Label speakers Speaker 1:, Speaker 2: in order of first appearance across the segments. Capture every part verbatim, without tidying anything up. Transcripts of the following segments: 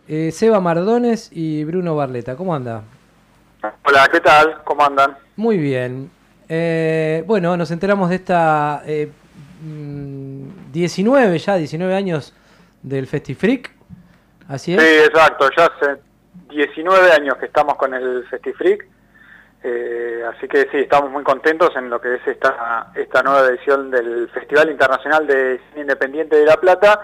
Speaker 1: Eh, Seba Mardones y Bruno Barleta, ¿cómo anda?
Speaker 2: Hola, ¿qué tal? ¿Cómo andan?
Speaker 1: Muy bien. Eh, bueno, nos enteramos de esta eh, mm, diecinueve ya, diecinueve años del FestiFreak, ¿así
Speaker 2: Sí,
Speaker 1: es?
Speaker 2: exacto. Ya hace diecinueve años que estamos con el FestiFreak, eh, así que sí, estamos muy contentos en lo que es esta, esta nueva edición del Festival Internacional de Cine Independiente de La Plata,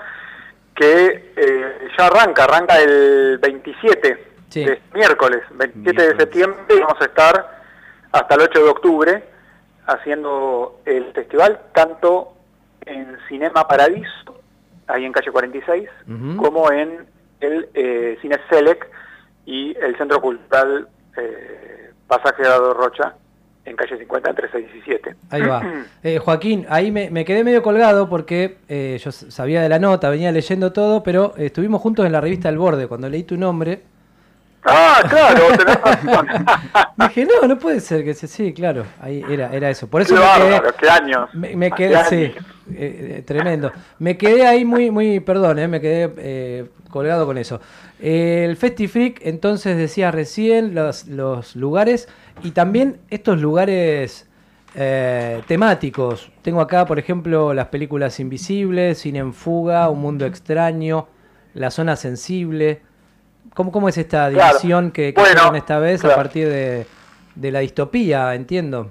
Speaker 2: que eh, ya arranca, arranca el veintisiete,
Speaker 1: Sí,
Speaker 2: de miércoles, veintisiete de
Speaker 1: miércoles.
Speaker 2: septiembre, y vamos a estar hasta el ocho de octubre haciendo el festival, tanto en Cinema Paradiso, ahí en calle cuarenta y seis,
Speaker 1: Ujú.
Speaker 2: como en el eh, Cine Selec y el Centro Cultural eh, Pasaje Dado Rocha, en calle cincuenta, entre seis y siete.
Speaker 1: Ahí va. Eh, Joaquín, ahí me, me quedé medio colgado porque eh, yo s- sabía de la nota, venía leyendo todo, pero eh, estuvimos juntos en la revista El Borde. Cuando leí tu nombre,
Speaker 2: Ah, claro, tenés razón.
Speaker 1: dije, no, no puede ser que sí, sí, claro, ahí era, era eso. Por
Speaker 2: Qué
Speaker 1: eso me quedé,
Speaker 2: bárbaro, qué años,
Speaker 1: me, me
Speaker 2: qué
Speaker 1: quedé, sí,
Speaker 2: años.
Speaker 1: eh, eh, tremendo. Me quedé ahí muy, muy, perdón, eh, me quedé eh, colgado con eso. Eh, el FestiFreak, entonces decías recién, los, los lugares y también estos lugares eh, temáticos. Tengo acá, por ejemplo, las películas Invisibles, Cine en Fuga, Un Mundo Extraño, La Zona Sensible. ¿Cómo, cómo es esta
Speaker 2: Claro,
Speaker 1: división que, que hicieron
Speaker 2: bueno,
Speaker 1: esta vez a
Speaker 2: claro.
Speaker 1: partir de, de la distopía, entiendo?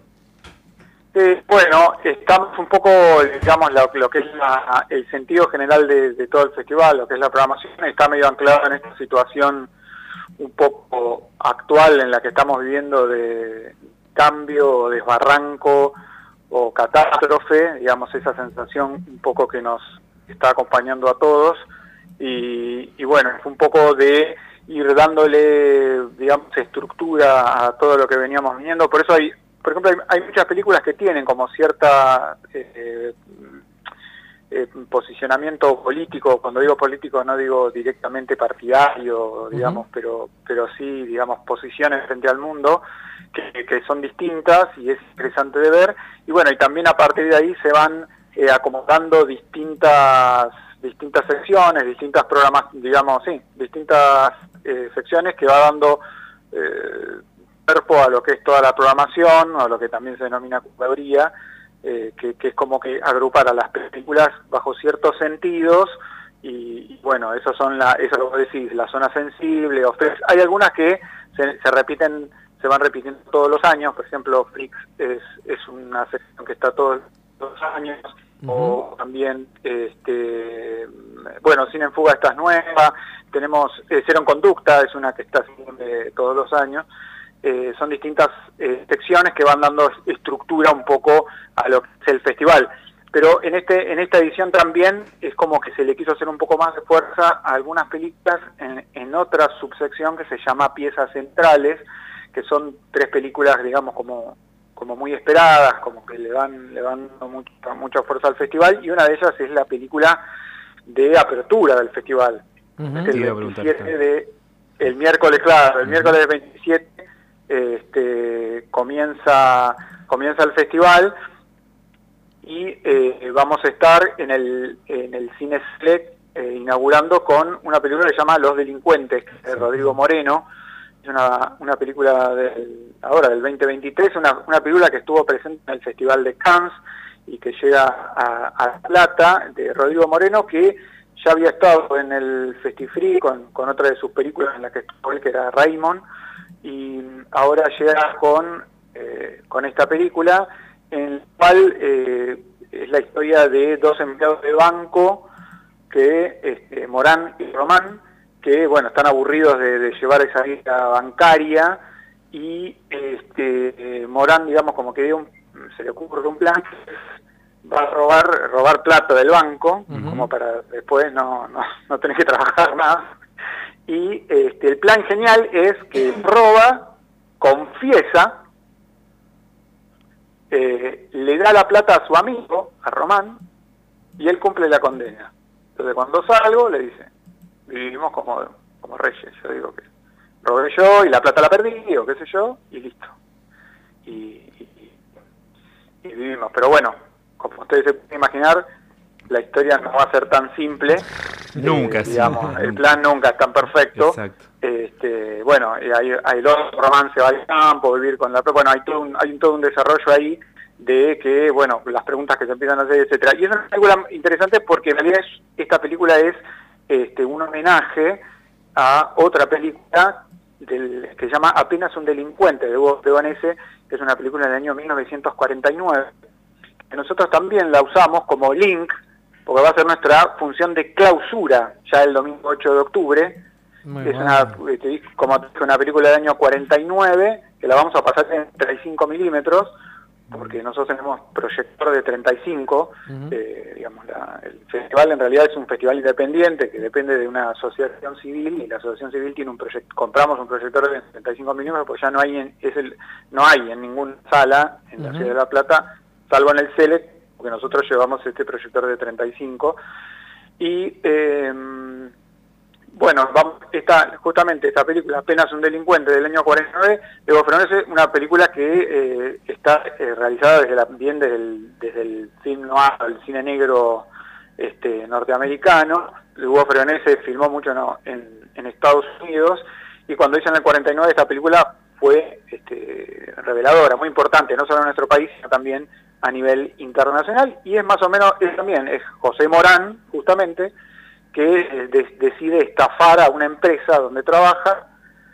Speaker 2: Eh, bueno, estamos un poco, digamos, lo, lo que es la, el sentido general de, de todo el festival, lo que es la programación, está medio anclado en esta situación un poco actual en la que estamos viviendo de cambio, desbarranco o catástrofe, digamos, esa sensación un poco que nos está acompañando a todos. Y, y bueno, es un poco de ir dándole, digamos, estructura a todo lo que veníamos viendo. Por eso hay, por ejemplo, hay, hay muchas películas que tienen como cierta eh, eh, posicionamiento político. Cuando digo político no digo directamente partidario, digamos,
Speaker 1: Ujú.
Speaker 2: pero pero sí, digamos, posiciones frente al mundo que, que son distintas y es interesante de ver. Y bueno, y también a partir de ahí se van eh, acomodando distintas distintas secciones, distintas programas, digamos, sí, distintas eh, secciones que va dando eh, cuerpo a lo que es toda la programación, o a lo que también se denomina curaduría, eh, que, que es como que agrupar a las películas bajo ciertos sentidos, y, y bueno, esos son la, eso lo que vos decís, la zona sensible, o Freaks. Hay algunas que se, se repiten, se van repitiendo todos los años. Por ejemplo, Freaks es, es una sección que está todos los años,
Speaker 1: Ujú.
Speaker 2: o también, este, bueno, Cine en Fuga esta es nueva, tenemos eh, Cero en Conducta, es una que está siempre todos los años. Eh, son distintas eh, secciones que van dando estructura un poco a lo que es el festival. Pero en este en esta edición también es como que se le quiso hacer un poco más de fuerza a algunas películas en, en otra subsección que se llama Piezas Centrales, que son tres películas, digamos, como como muy esperadas, como que le van le van dando mucha, mucha fuerza al festival, y una de ellas es la película de apertura del festival. Es
Speaker 1: Ujú.
Speaker 3: Te
Speaker 2: el
Speaker 3: iba a preguntar,
Speaker 2: veintisiete
Speaker 3: claro.
Speaker 2: de el miércoles, claro, el
Speaker 3: Ujú.
Speaker 2: miércoles veintisiete este, comienza comienza el festival, y eh, vamos a estar en el en el Cine Select eh, inaugurando con una película que se llama Los Delincuentes, de Rodrigo
Speaker 1: Exactamente.
Speaker 2: Moreno. Es una, una película del, ahora del veinte veintitrés, una, una película que estuvo presente en el Festival de Cannes y que llega a, a La Plata, de Rodrigo Moreno, que ya había estado en el FestiFree con, con otra de sus películas en la que estuvo él, que era Raymond, y ahora llega con, eh, con esta película, en la cual eh, es la historia de dos empleados de banco, que este, Morán y Román, que bueno, están aburridos de, de llevar esa vida bancaria, y este, eh, Morán, digamos, como que dio un, se le ocurre un plan, va a robar robar plata del banco, como
Speaker 1: Ujú.
Speaker 2: para después no, no, no tener que trabajar más. Y este, el plan genial es que roba, confiesa, eh, le da la plata a su amigo, a Román, y él cumple la condena. Entonces cuando salgo le dice, vivimos como, como reyes, yo digo que robé yo y la plata la perdí, o qué sé yo, y listo. Y, y, y vivimos. Pero bueno, como ustedes se pueden imaginar, la historia no va a ser tan simple,
Speaker 3: Nunca,
Speaker 2: eh,
Speaker 3: sí,
Speaker 2: digamos,
Speaker 3: nunca.
Speaker 2: el plan nunca es tan perfecto.
Speaker 3: Exacto.
Speaker 2: Este, bueno, y hay, hay los romance va al campo, vivir con la... Bueno, hay todo un, hay un, todo un desarrollo ahí de que, bueno, las preguntas que se empiezan a hacer, etcétera. Y es una película interesante porque en realidad es, esta película es este, un homenaje a otra película del, que se llama Apenas un delincuente, de Hugo Fregonese, que es una película del año mil novecientos cuarenta y nueve, que nosotros también la usamos como link, porque va a ser nuestra función de clausura ya el domingo ocho de octubre.
Speaker 1: Muy
Speaker 2: es
Speaker 1: bueno.
Speaker 2: una, como te dije, una película del año cuarenta y nueve, que la vamos a pasar en treinta y cinco milímetros, porque nosotros tenemos proyector de treinta y cinco, uh-huh. eh, digamos, la, el festival en realidad es un festival independiente que depende de una asociación civil, y la asociación civil tiene un proyecto, compramos un proyector de treinta y cinco milímetros, pues ya no hay en, es el, no hay en ninguna sala en uh-huh. la ciudad de La Plata, salvo en el Select, porque nosotros llevamos este proyector de treinta y cinco, y eh, bueno, vamos, esta, justamente esta película, Apenas un delincuente, del año cuarenta y nueve, de Hugo Fregonese, una película que eh, está eh, realizada desde la, bien desde el, desde el film noir, el cine negro este, norteamericano. Hugo Fregonese filmó mucho no, en, en Estados Unidos, y cuando hizo en el cuarenta y nueve esta película fue este, reveladora, muy importante, no solo en nuestro país, sino también a nivel internacional, y es más o menos, es también, es José Morán, justamente, que de, decide estafar a una empresa donde trabaja,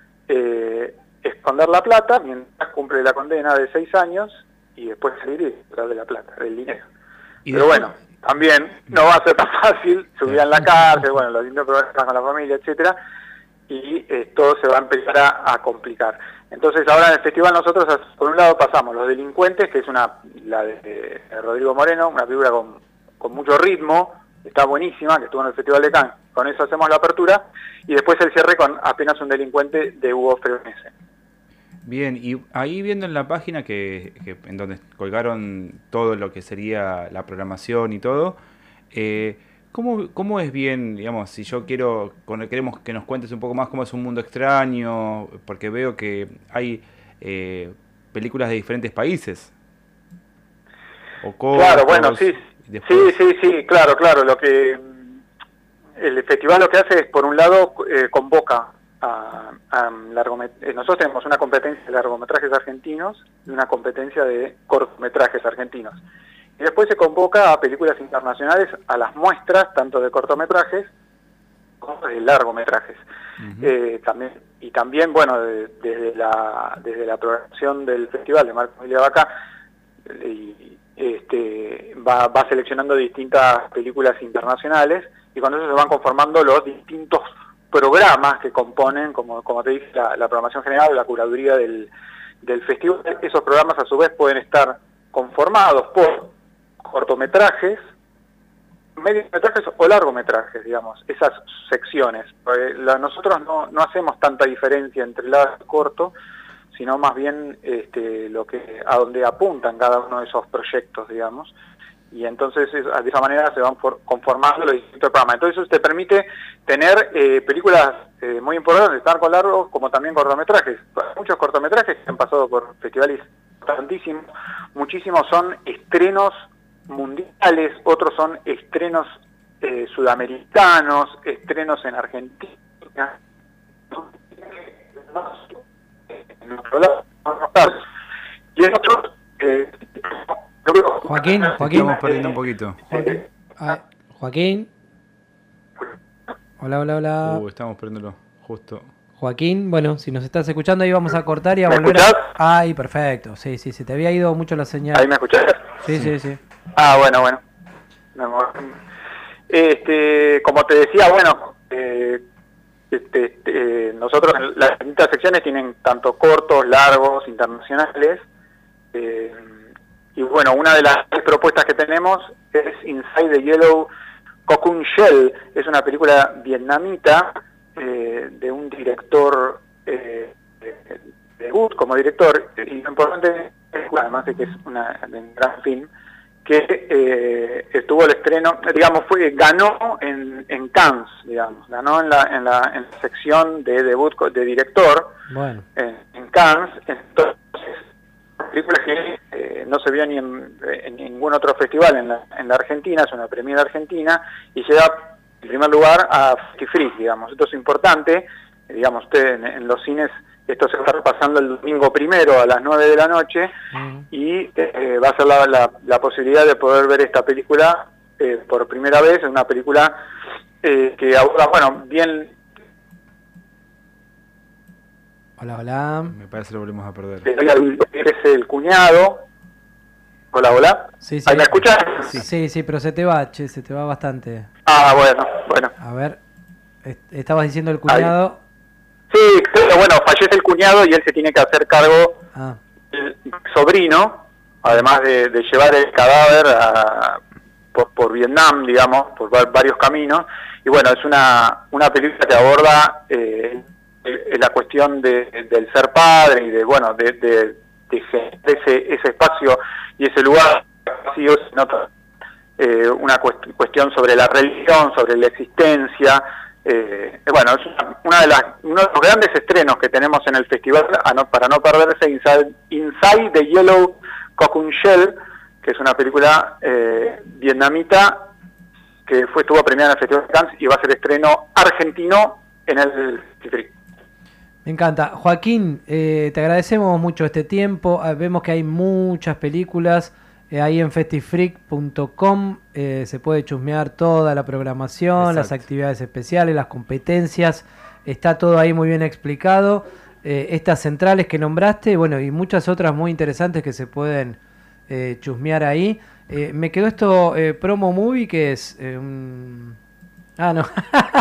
Speaker 2: eh, esconder la plata mientras cumple la condena de seis años y después salir y traer de la plata, del dinero. ¿Y Pero después? Bueno, también no va a ser tan fácil, subir en la cárcel, bueno, los distintos problemas con la familia, etcétera, y eh, todo se va a empezar a, a complicar. Entonces ahora en el festival nosotros, por un lado, pasamos Los Delincuentes, que es una la de, de Rodrigo Moreno, una película con, con mucho ritmo, está buenísima, que estuvo en el Festival de Cannes, con eso hacemos la apertura, y después el cierre con Apenas un delincuente, de Hugo Fregonese.
Speaker 3: Bien, y ahí viendo en la página que, que en donde colgaron todo lo que sería la programación y todo, eh, ¿cómo, cómo es bien, digamos, si yo quiero, queremos que nos cuentes un poco más cómo es Un Mundo Extraño, porque veo que hay eh, películas de diferentes países? O cortos,
Speaker 2: claro, bueno, sí. Después... Sí, sí, sí, claro, claro. Lo que el festival lo que hace es, por un lado, eh, convoca a, a largometrajes. Nosotros tenemos una competencia de largometrajes argentinos y una competencia de cortometrajes argentinos. Y después se convoca a películas internacionales a las muestras, tanto de cortometrajes como de largometrajes. Uh-huh. eh, también y también, bueno, de, desde la desde la programación del festival de Marco Emilia Vaca, y Este, va, va seleccionando distintas películas internacionales, y con eso se van conformando los distintos programas que componen, como, como te dije, la, la programación general, la curaduría del, del festival. Esos programas a su vez pueden estar conformados por cortometrajes, mediometrajes o largometrajes, digamos, esas secciones. La, nosotros no, no hacemos tanta diferencia entre largo y corto, sino más bien este, lo que a donde apuntan cada uno de esos proyectos, digamos, y entonces es, de esa manera se van for, conformando los distintos programas. Entonces eso te permite tener eh, películas eh, muy importantes, tanto largos como también cortometrajes. Muchos cortometrajes que han pasado por festivales importantísimos, muchísimos son estrenos mundiales, otros son estrenos eh, sudamericanos, estrenos en Argentina. Y en otros, eh,
Speaker 1: Joaquín, Joaquín.
Speaker 3: Estamos perdiendo un poquito.
Speaker 1: Joaquín. Ah, Joaquín. Hola, hola, hola.
Speaker 3: Uh, estamos perdiéndolo, justo.
Speaker 1: Joaquín, bueno, si nos estás escuchando ahí vamos a cortar y a
Speaker 2: ¿Me
Speaker 1: volver
Speaker 2: escuchás?
Speaker 1: a... Ay, perfecto, sí, sí, sí, te había ido mucho la señal.
Speaker 2: ¿Ahí me escuchás?
Speaker 1: Sí, sí, sí.
Speaker 2: Ah, bueno, bueno. Este, como te decía, bueno, eh, Este, este, nosotros, las distintas secciones tienen tanto cortos, largos, internacionales, eh, y bueno, una de las propuestas que tenemos es Inside the Yellow Cocoon Shell. Es una película vietnamita eh, de un director eh, de, de debut como director, y lo importante es, además de que es una, un gran film, que eh, estuvo el estreno, digamos, fue ganó en, en Cannes, digamos, ganó en la, en la, en la sección de debut de director,
Speaker 1: bueno.
Speaker 2: en, en Cannes. Entonces, película que eh, no se vio ni en, en ningún otro festival en la, en la Argentina, es una premiere argentina, y llega en primer lugar, a FestiFreak, digamos. Esto es importante, digamos, usted en, en los cines, esto se va a estar pasando el domingo primero a las nueve de la noche, uh-huh. y eh, va a ser la, la, la posibilidad de poder ver esta película eh, por primera vez, es una película eh, que aborda, bueno, bien...
Speaker 1: Hola, hola.
Speaker 3: Me parece que lo volvemos a perder.
Speaker 2: Es el cuñado. Hola, hola.
Speaker 1: Sí, sí.
Speaker 2: ¿Ahí me escuchas?
Speaker 1: Sí, sí, sí, pero se te va, che, se te va bastante.
Speaker 2: Ah, bueno, bueno.
Speaker 1: A ver, estabas diciendo el cuñado.
Speaker 2: Ahí. Sí, pero bueno, fallece el cuñado y él se tiene que hacer cargo
Speaker 1: ah.
Speaker 2: del sobrino, además de, de llevar el cadáver a, por, por Vietnam, digamos, por varios caminos. Y bueno, es una, una película que aborda eh, la cuestión de, del ser padre y de, bueno, de, de, de ese, ese espacio y ese lugar vacío, sino eh, una cuest cuestión sobre la religión, sobre la existencia. Eh, bueno, es una, una de las, uno de los grandes estrenos que tenemos en el festival, a no, para no perderse, Inside, Inside the Yellow Cocoon Shell, que es una película eh, vietnamita que fue estuvo premiada en el Festival de Cannes y va a ser estreno argentino en el festival.
Speaker 1: Me encanta. Joaquín, eh, te agradecemos mucho este tiempo. Eh, vemos que hay muchas películas eh, ahí en festifreak punto com. Eh, se puede chusmear toda la programación, Exacto. las actividades especiales, las competencias. Está todo ahí muy bien explicado. Eh, estas centrales que nombraste, bueno, y muchas otras muy interesantes que se pueden eh, chusmear ahí. Eh, me quedó esto, eh, Promo Movie, que es... Eh, un... Ah, no.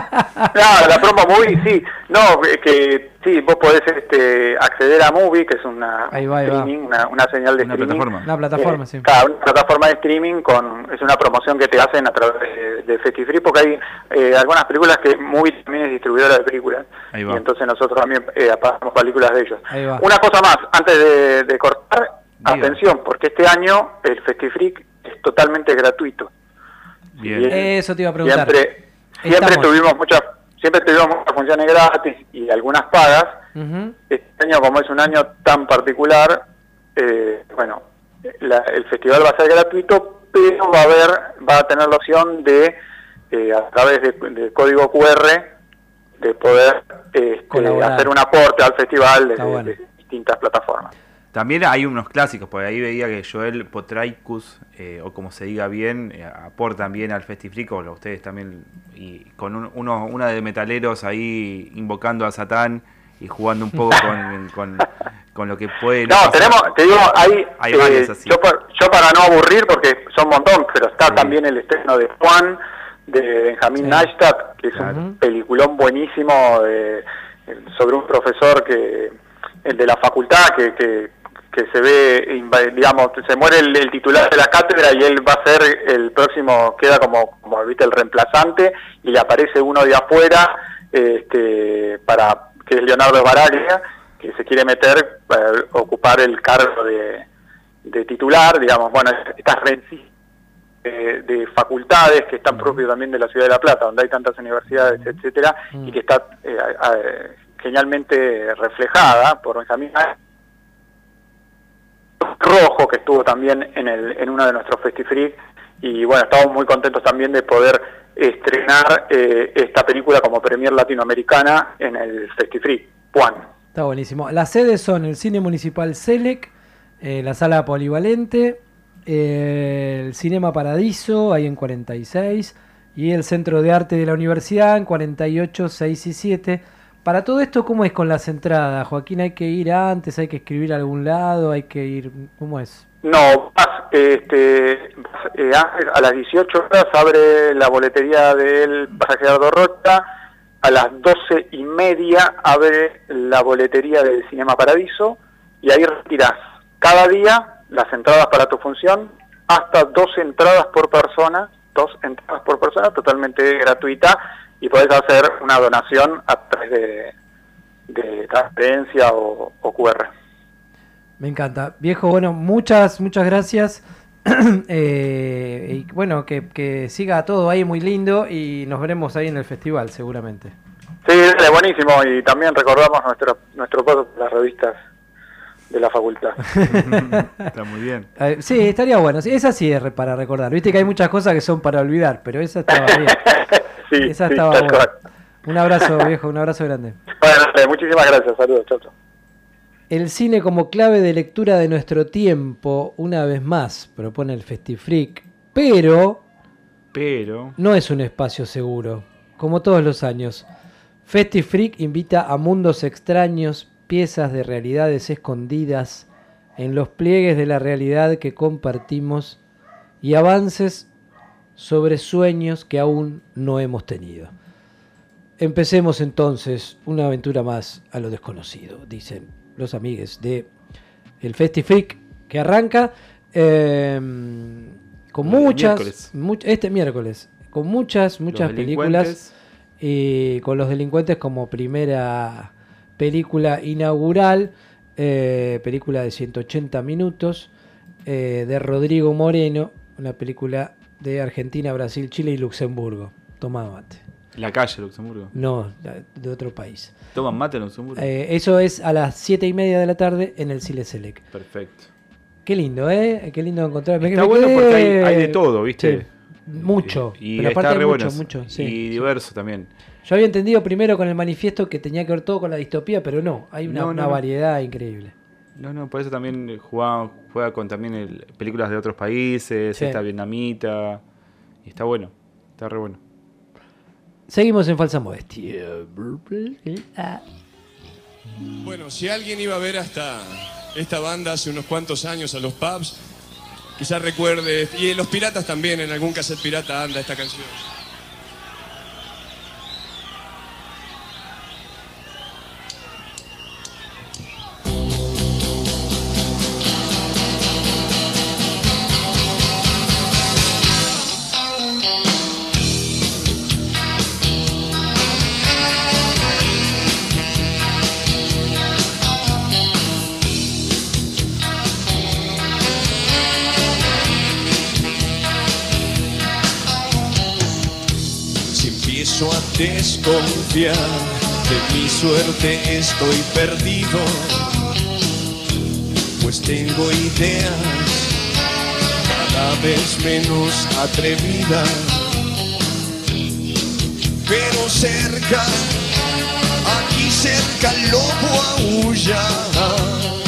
Speaker 2: Claro, la Promo Movie, sí. No, que sí, vos podés este, acceder a Movie, que es una
Speaker 1: ahí va, ahí
Speaker 2: streaming, una, una señal de
Speaker 3: una
Speaker 2: streaming.
Speaker 3: Plataforma.
Speaker 1: Una plataforma,
Speaker 2: eh,
Speaker 1: sí.
Speaker 2: Claro, una plataforma de streaming, con es una promoción que te hacen a través de, de FestiFreak, porque hay eh, algunas películas que Movie también es distribuidora de películas.
Speaker 3: Ahí va.
Speaker 2: Y entonces nosotros también eh, pasamos películas de ellos.
Speaker 1: Ahí va.
Speaker 2: Una cosa más, antes de, de cortar,
Speaker 3: Diga.
Speaker 2: Atención, porque este año el FestiFreak es totalmente gratuito.
Speaker 3: Bien.
Speaker 2: Bien.
Speaker 1: Eso te iba a preguntar.
Speaker 2: Siempre, siempre
Speaker 1: Estamos.
Speaker 2: tuvimos muchas siempre tuvimos muchas funciones gratis y algunas pagas.
Speaker 1: Uh-huh.
Speaker 2: Este año, como es un año tan particular, eh, bueno, la, el festival va a ser gratuito, pero va a haber, va a tener la opción de, eh, a través de, de código cu erre, de poder este, hacer un aporte al festival desde
Speaker 1: bueno.
Speaker 2: de distintas plataformas.
Speaker 3: También hay unos clásicos, porque ahí veía que Joel Potraikus, eh, o como se diga bien, eh, aportan bien al FestiFreak, o ustedes también, y con un, uno, una de metaleros ahí invocando a Satán y jugando un poco con, con, con lo que puede...
Speaker 2: No,
Speaker 3: pasar.
Speaker 2: tenemos, te digo, hay,
Speaker 3: hay
Speaker 2: eh,
Speaker 3: varias así.
Speaker 2: Yo, yo para no aburrir, porque son un montón, pero está
Speaker 3: Sí.
Speaker 2: también el estreno de Juan, de Benjamín
Speaker 1: Sí.
Speaker 2: Neistat, que es
Speaker 1: Claro.
Speaker 2: un peliculón buenísimo eh, sobre un profesor que el de la facultad que, que, que se ve, digamos, se muere el, el titular de la cátedra y él va a ser el próximo, queda como, como viste, el reemplazante, y le aparece uno de afuera, este, para que es Leonardo Baraglia, que se quiere meter para ocupar el cargo de, de titular, digamos, bueno, estas rencillas de, de facultades que están propios también de la ciudad de La Plata, donde hay tantas universidades, etcétera, y que está eh, eh, genialmente reflejada por Benjamín Rojo, que estuvo también en el en uno de nuestros FestiFreak, y bueno, estamos muy contentos también de poder estrenar eh, esta película como premier latinoamericana en el FestiFreak, Juan.
Speaker 1: Está buenísimo. Las sedes son el Cine Municipal Selec, eh, la Sala Polivalente, eh, el Cinema Paradiso, ahí en cuarenta y seis, y el Centro de Arte de la Universidad en cuarenta y ocho, seis y siete. Para todo esto, ¿cómo es con las entradas, Joaquín? ¿Hay que ir antes? ¿Hay que escribir a algún lado? ¿Hay que ir? ¿Cómo es?
Speaker 2: No, vas, este, vas, eh, a las dieciocho horas abre la boletería del pasaje Gerardo Rocha, a las doce y media abre la boletería del Cinema Paradiso, y ahí retirás cada día las entradas para tu función, hasta dos entradas por persona, dos entradas por persona, totalmente gratuita, y podés hacer una donación a través de, de transferencia o, o cu erre.
Speaker 1: Me encanta. Viejo, bueno, muchas, muchas gracias. eh, y bueno, que, que siga todo ahí muy lindo y nos veremos ahí en el festival seguramente.
Speaker 2: Sí, es buenísimo, y también recordamos nuestro nuestro paso por las revistas de la facultad.
Speaker 3: Está muy bien.
Speaker 1: Eh, sí, estaría bueno. Sí, esa sí es para recordar. Viste que hay muchas cosas que son para olvidar, pero esa estaba bien.
Speaker 2: Sí,
Speaker 1: Esa
Speaker 2: sí,
Speaker 1: estaba
Speaker 2: tal
Speaker 1: buena.
Speaker 2: cual.
Speaker 1: Un abrazo, viejo, un abrazo grande.
Speaker 2: Bueno, muchísimas gracias, saludos, chau, chau.
Speaker 1: El cine como clave de lectura de nuestro tiempo, una vez más, propone el Festifreak, pero
Speaker 3: Pero...
Speaker 1: no es un espacio seguro, como todos los años. Festifreak invita a mundos extraños, piezas de realidades escondidas en los pliegues de la realidad que compartimos y avances sobre sueños que aún no hemos tenido. Empecemos entonces una aventura más a lo desconocido, dicen los amigues de el Festifreak, que arranca eh, con
Speaker 3: El
Speaker 1: muchas,
Speaker 3: miércoles.
Speaker 1: much- este miércoles, con muchas, muchas
Speaker 3: Los
Speaker 1: películas,
Speaker 3: delincuentes.
Speaker 1: y con Los Delincuentes como primera película inaugural, eh, película de ciento ochenta minutos, eh, de Rodrigo Moreno, una película de Argentina, Brasil, Chile y Luxemburgo. Toma mate.
Speaker 3: La calle, Luxemburgo.
Speaker 1: No, de otro país.
Speaker 3: ¿Toman mate en Luxemburgo?
Speaker 1: Eh, eso es a las siete y media de la tarde en el Cine Select.
Speaker 3: Perfecto.
Speaker 1: Qué lindo, ¿eh? Qué lindo encontrar. Me-
Speaker 3: Está
Speaker 1: me
Speaker 3: bueno
Speaker 1: quedé-
Speaker 3: porque hay, hay de todo, ¿viste?
Speaker 1: Sí, mucho.
Speaker 3: Y
Speaker 1: pero
Speaker 3: está
Speaker 1: aparte hay
Speaker 3: re
Speaker 1: mucho,
Speaker 3: bueno.
Speaker 1: mucho. Sí,
Speaker 3: y
Speaker 1: sí.
Speaker 3: diverso también.
Speaker 1: Yo había entendido primero con el manifiesto que tenía que ver todo con la distopía, pero no, hay una,
Speaker 3: No, no,
Speaker 1: una
Speaker 3: no.
Speaker 1: variedad increíble.
Speaker 3: No, no, por eso también juega, juega con también el- películas de otros países,
Speaker 1: Sí.
Speaker 3: esta vietnamita. Y está bueno, está re bueno.
Speaker 1: Seguimos en Falsa Modestia. Ah.
Speaker 4: Bueno, si alguien iba a ver hasta esta banda hace unos cuantos años a los pubs, quizás recuerde, y los piratas también, en algún cassette pirata anda esta canción. Si empiezo a desconfiar de mi suerte, estoy perdido, pues tengo ideas cada vez menos atrevidas, pero cerca, aquí cerca el lobo aúlla.